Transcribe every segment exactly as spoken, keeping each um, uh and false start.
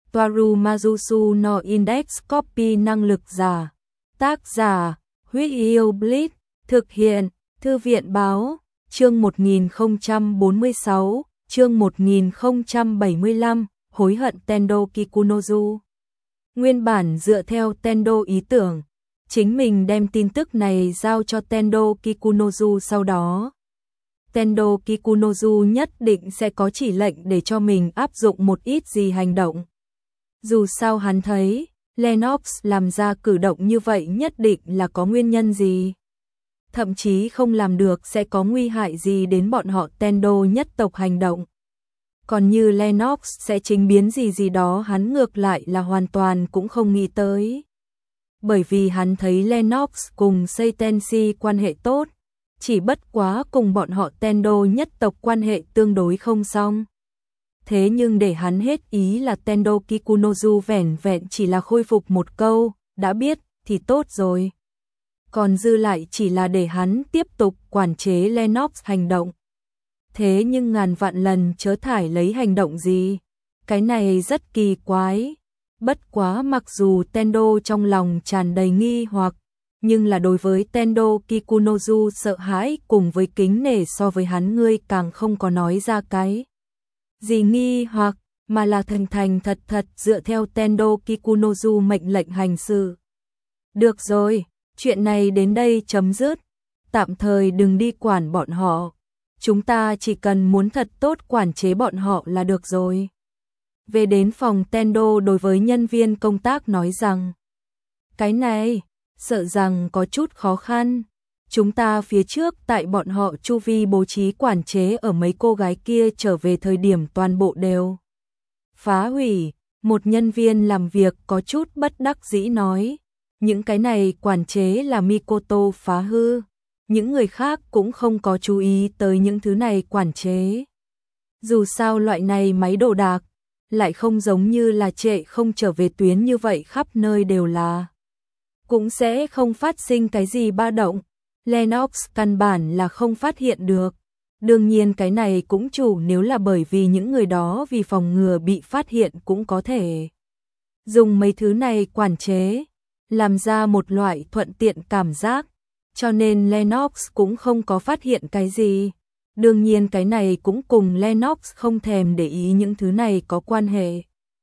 Toaru Majusu no Index Copy năng lực giả. Tác giả, Huyết Yêu Bleach, thực hiện, Thư viện báo, chương một nghìn không trăm bốn mươi sáu, chương một nghìn không trăm bảy mươi lăm, hối hận Tendo Kikunozu. Nguyên bản dựa theo Tendo ý tưởng, chính mình đem tin tức này giao cho Tendo Kikunozu sau đó. Tendo Kikunozu nhất định sẽ có chỉ lệnh để cho mình áp dụng một ít gì hành động. Dù sao hắn thấy, Lennox làm ra cử động như vậy nhất định là có nguyên nhân gì. Thậm chí không làm được sẽ có nguy hại gì đến bọn họ Tendo nhất tộc hành động. Còn như Lennox sẽ chính biến gì gì đó hắn ngược lại là hoàn toàn cũng không nghĩ tới. Bởi vì hắn thấy Lennox cùng Seitenshi quan hệ tốt, chỉ bất quá cùng bọn họ Tendo nhất tộc quan hệ tương đối không xong. Thế nhưng để hắn hết ý là Tendo Kikunozu vẻn vẹn chỉ là khôi phục một câu, đã biết thì tốt rồi. Còn dư lại chỉ là để hắn tiếp tục quản chế Lennox hành động. Thế nhưng ngàn vạn lần chớ thải lấy hành động gì. Cái này rất kỳ quái. Bất quá mặc dù Tendo trong lòng tràn đầy nghi hoặc, nhưng là đối với Tendo Kikunozu sợ hãi cùng với kính nể so với hắn ngươi càng không có nói ra cái gì nghi hoặc, mà là thành thành thật thật dựa theo Tendo Kikunozu mệnh lệnh hành sự. Được rồi, chuyện này đến đây chấm dứt, tạm thời đừng đi quản bọn họ, chúng ta chỉ cần muốn thật tốt quản chế bọn họ là được rồi. Về đến phòng Tendo đối với nhân viên công tác nói rằng, cái này, sợ rằng có chút khó khăn. Chúng ta phía trước tại bọn họ chu vi bố trí quản chế ở mấy cô gái kia trở về thời điểm toàn bộ đều phá hủy. Một nhân viên làm việc có chút bất đắc dĩ nói, những cái này quản chế là Mikoto phá hư, những người khác cũng không có chú ý tới những thứ này quản chế. Dù sao loại này máy đồ đạc, lại không giống như là trệ không trở về tuyến như vậy khắp nơi đều là. Cũng sẽ không phát sinh cái gì ba động. Lennox căn bản là không phát hiện được. Đương nhiên cái này cũng chủ nếu là bởi vì những người đó vì phòng ngừa bị phát hiện cũng có thể dùng mấy thứ này quản chế, làm ra một loại thuận tiện cảm giác, cho nên Lennox cũng không có phát hiện cái gì. Đương nhiên cái này cũng cùng Lennox không thèm để ý những thứ này có quan hệ.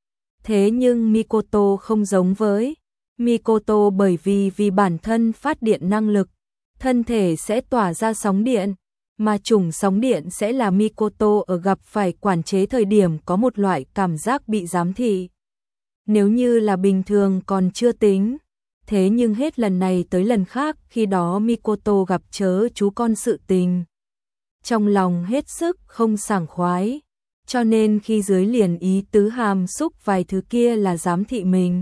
Thế nhưng Mikoto không giống với Mikoto bởi vì vì bản thân phát điện năng lực, thân thể sẽ tỏa ra sóng điện, mà chủng sóng điện sẽ là Mikoto ở gặp phải quản chế thời điểm có một loại cảm giác bị giám thị. Nếu như là bình thường còn chưa tính, thế nhưng hết lần này tới lần khác khi đó Mikoto gặp chớ chú con sự tình. Trong lòng hết sức không sảng khoái, cho nên khi dưới liền ý tứ hàm xúc vài thứ kia là giám thị mình.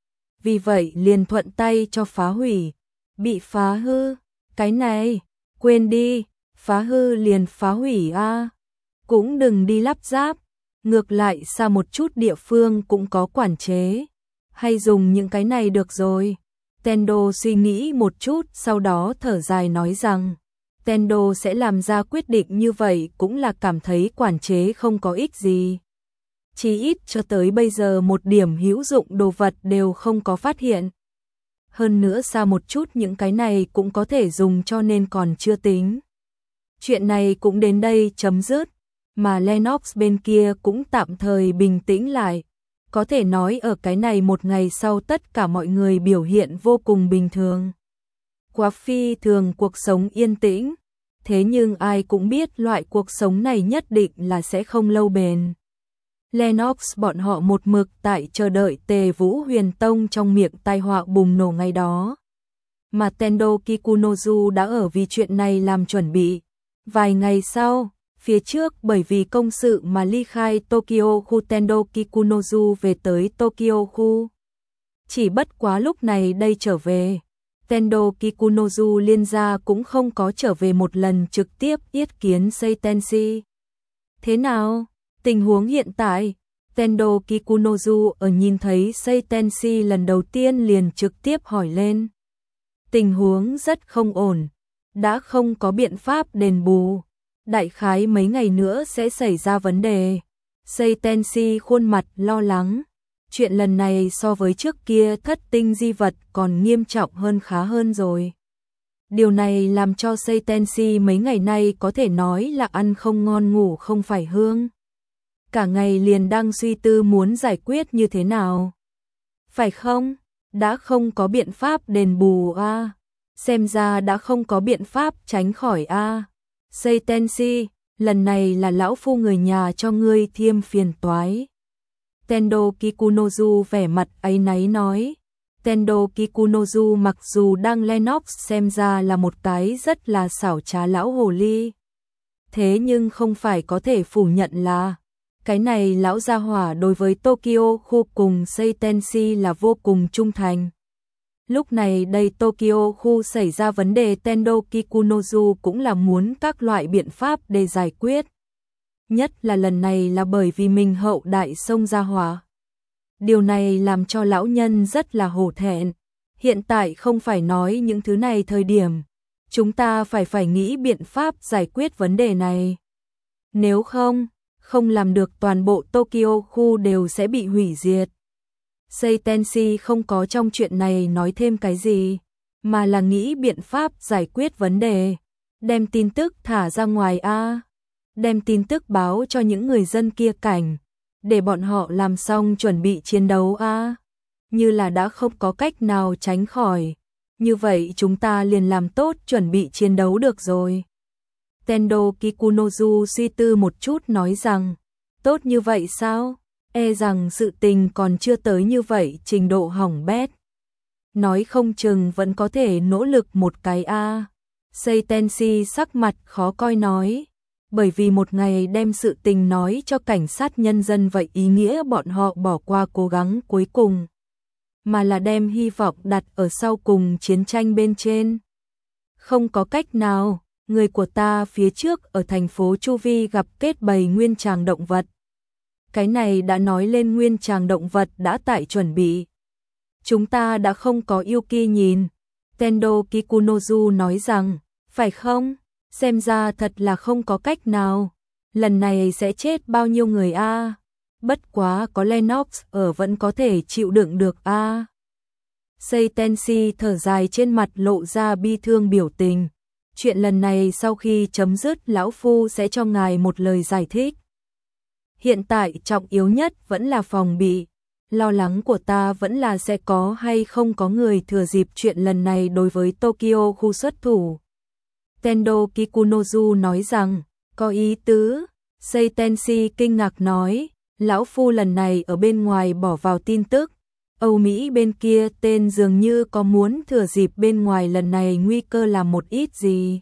Vì vậy liền thuận tay cho phá hủy, bị phá hư. Cái này, quên đi, phá hư liền phá hủy a, à. Cũng đừng đi lắp ráp, ngược lại xa một chút địa phương cũng có quản chế, hay dùng những cái này được rồi. Tendo suy nghĩ một chút sau đó thở dài nói rằng, Tendo sẽ làm ra quyết định như vậy cũng là cảm thấy quản chế không có ích gì. Chỉ ít cho tới bây giờ một điểm hữu dụng đồ vật đều không có phát hiện. Hơn nữa xa một chút những cái này cũng có thể dùng cho nên còn chưa tính. Chuyện này cũng đến đây chấm dứt, mà Lennox bên kia cũng tạm thời bình tĩnh lại. Có thể nói ở cái này một ngày sau tất cả mọi người biểu hiện vô cùng bình thường. Quá phi thường cuộc sống yên tĩnh, thế nhưng ai cũng biết loại cuộc sống này nhất định là sẽ không lâu bền. Lennox bọn họ một mực tại chờ đợi Tề Vũ Huyền Tông trong miệng tai họa bùng nổ ngày đó. Mà Tendo Kikunozu đã ở vì chuyện này làm chuẩn bị. Vài ngày sau, phía trước bởi vì công sự mà ly khai Tokyo khu Tendo Kikunozu về tới Tokyo khu. Chỉ bất quá lúc này đây trở về, Tendo Kikunozu liên gia cũng không có trở về một lần trực tiếp yết kiến Seitenshi. Thế nào? Tình huống hiện tại, Tendo Kikunozu ở nhìn thấy Seitenshi lần đầu tiên liền trực tiếp hỏi lên. Tình huống rất không ổn, đã không có biện pháp đền bù, đại khái mấy ngày nữa sẽ xảy ra vấn đề. Seitenshi khuôn mặt lo lắng, chuyện lần này so với trước kia thất tinh di vật còn nghiêm trọng hơn khá hơn rồi. Điều này làm cho Seitenshi mấy ngày nay có thể nói là ăn không ngon ngủ không phải hương. Cả ngày liền đang suy tư muốn giải quyết như thế nào. Phải không? Đã không có biện pháp đền bù a. À. Xem ra đã không có biện pháp tránh khỏi a. À. Seitenshi, lần này là lão phu người nhà cho ngươi thêm phiền toái. Tendo Kikunozu vẻ mặt áy náy nói. Tendo Kikunozu mặc dù đang Lennox xem ra là một cái rất là xảo trá lão hồ ly. Thế nhưng không phải có thể phủ nhận là cái này lão gia hỏa đối với Tokyo khu cùng Seitenshi là vô cùng trung thành. Lúc này đây Tokyo khu xảy ra vấn đề, Tendo Kikunozu cũng là muốn các loại biện pháp để giải quyết. Nhất là lần này là bởi vì mình hậu đại sông gia hỏa. Điều này làm cho lão nhân rất là hổ thẹn. Hiện tại không phải nói những thứ này thời điểm. Chúng ta phải phải nghĩ biện pháp giải quyết vấn đề này. Nếu không, không làm được toàn bộ Tokyo khu đều sẽ bị hủy diệt. Seitenshi không có trong chuyện này nói thêm cái gì, mà là nghĩ biện pháp giải quyết vấn đề. Đem tin tức thả ra ngoài a, đem tin tức báo cho những người dân kia cảnh, để bọn họ làm xong chuẩn bị chiến đấu a. Như là đã không có cách nào tránh khỏi, như vậy chúng ta liền làm tốt chuẩn bị chiến đấu được rồi. Tendo Kikunozu suy tư một chút nói rằng, tốt như vậy sao? E rằng sự tình còn chưa tới như vậy trình độ hỏng bét. Nói không chừng vẫn có thể nỗ lực một cái a. À. Seitenshi sắc mặt khó coi nói, bởi vì một ngày đem sự tình nói cho cảnh sát nhân dân vậy ý nghĩa bọn họ bỏ qua cố gắng cuối cùng, mà là đem hy vọng đặt ở sau cùng chiến tranh bên trên. Không có cách nào, người của ta phía trước ở thành phố Chu Vi gặp kết bầy nguyên tràng động vật. Cái này đã nói lên nguyên tràng động vật đã tại chuẩn bị. Chúng ta đã không có Yuki nhìn. Tendo Kikunozu nói rằng, phải không? Xem ra thật là không có cách nào. Lần này sẽ chết bao nhiêu người a? À? Bất quá có Lennox ở vẫn có thể chịu đựng được a. À? Seitenshi thở dài, trên mặt lộ ra bi thương biểu tình. Chuyện lần này sau khi chấm dứt, lão phu sẽ cho ngài một lời giải thích. Hiện tại trọng yếu nhất vẫn là phòng bị. Lo lắng của ta vẫn là sẽ có hay không có người thừa dịp chuyện lần này đối với Tokyo khu xuất thủ. Tendo Kikunozu nói rằng, có ý tứ. Seitenshi kinh ngạc nói, lão phu lần này ở bên ngoài bỏ vào tin tức. Âu Mỹ bên kia tên dường như có muốn thừa dịp bên ngoài lần này nguy cơ làm một ít gì.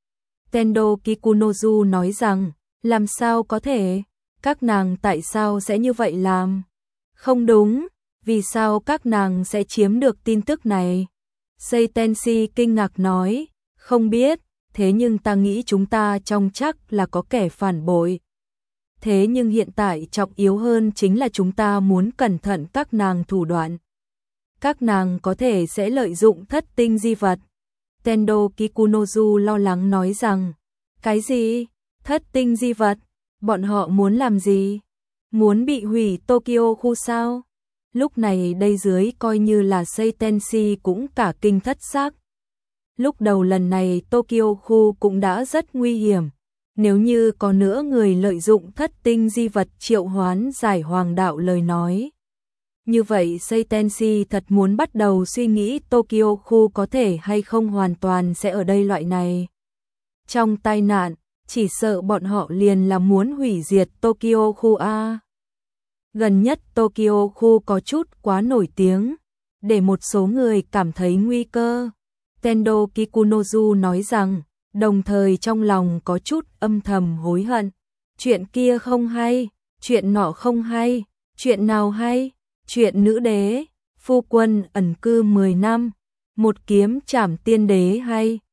Tendo Kikunozu nói rằng, làm sao có thể? Các nàng tại sao sẽ như vậy làm? Không đúng, vì sao các nàng sẽ chiếm được tin tức này? Seitenshi kinh ngạc nói, không biết, thế nhưng ta nghĩ chúng ta trong chắc là có kẻ phản bội. Thế nhưng hiện tại trọng yếu hơn chính là chúng ta muốn cẩn thận các nàng thủ đoạn. Các nàng có thể sẽ lợi dụng thất tinh di vật. Tendo Kikunozu lo lắng nói rằng, cái gì? Thất tinh di vật? Bọn họ muốn làm gì? Muốn bị hủy Tokyo khu sao? Lúc này đây dưới coi như là Seitenshi cũng cả kinh thất xác. Lúc đầu lần này Tokyo khu cũng đã rất nguy hiểm. Nếu như có nữa người lợi dụng thất tinh di vật triệu hoán giải hoàng đạo lời nói. Như vậy Seitenshi thật muốn bắt đầu suy nghĩ Tokyo khu có thể hay không hoàn toàn sẽ ở đây loại này. Trong tai nạn, chỉ sợ bọn họ liền là muốn hủy diệt Tokyo khu A. Gần nhất Tokyo khu có chút quá nổi tiếng, để một số người cảm thấy nguy cơ. Tendo Kikunozu nói rằng, đồng thời trong lòng có chút âm thầm hối hận. Chuyện kia không hay, chuyện nọ không hay, chuyện nào hay, chuyện nữ đế, phu quân ẩn cư mười năm, một kiếm trảm tiên đế hay,